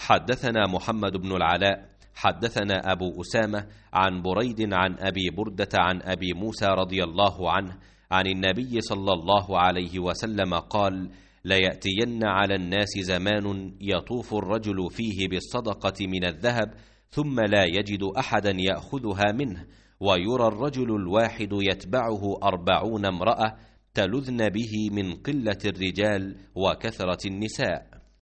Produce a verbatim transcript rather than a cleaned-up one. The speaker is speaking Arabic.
حدثنا محمد بن العلاء حدثنا أبو أسامة عن بريد عن أبي بردة عن أبي موسى رضي الله عنه عن النبي صلى الله عليه وسلم قال: ليأتين على الناس زمان يطوف الرجل فيه بالصدقة من الذهب ثم لا يجد أحدا يأخذها منه، ويرى الرجل الواحد يتبعه أربعون امرأة تلذن به من قلة الرجال وكثرة النساء.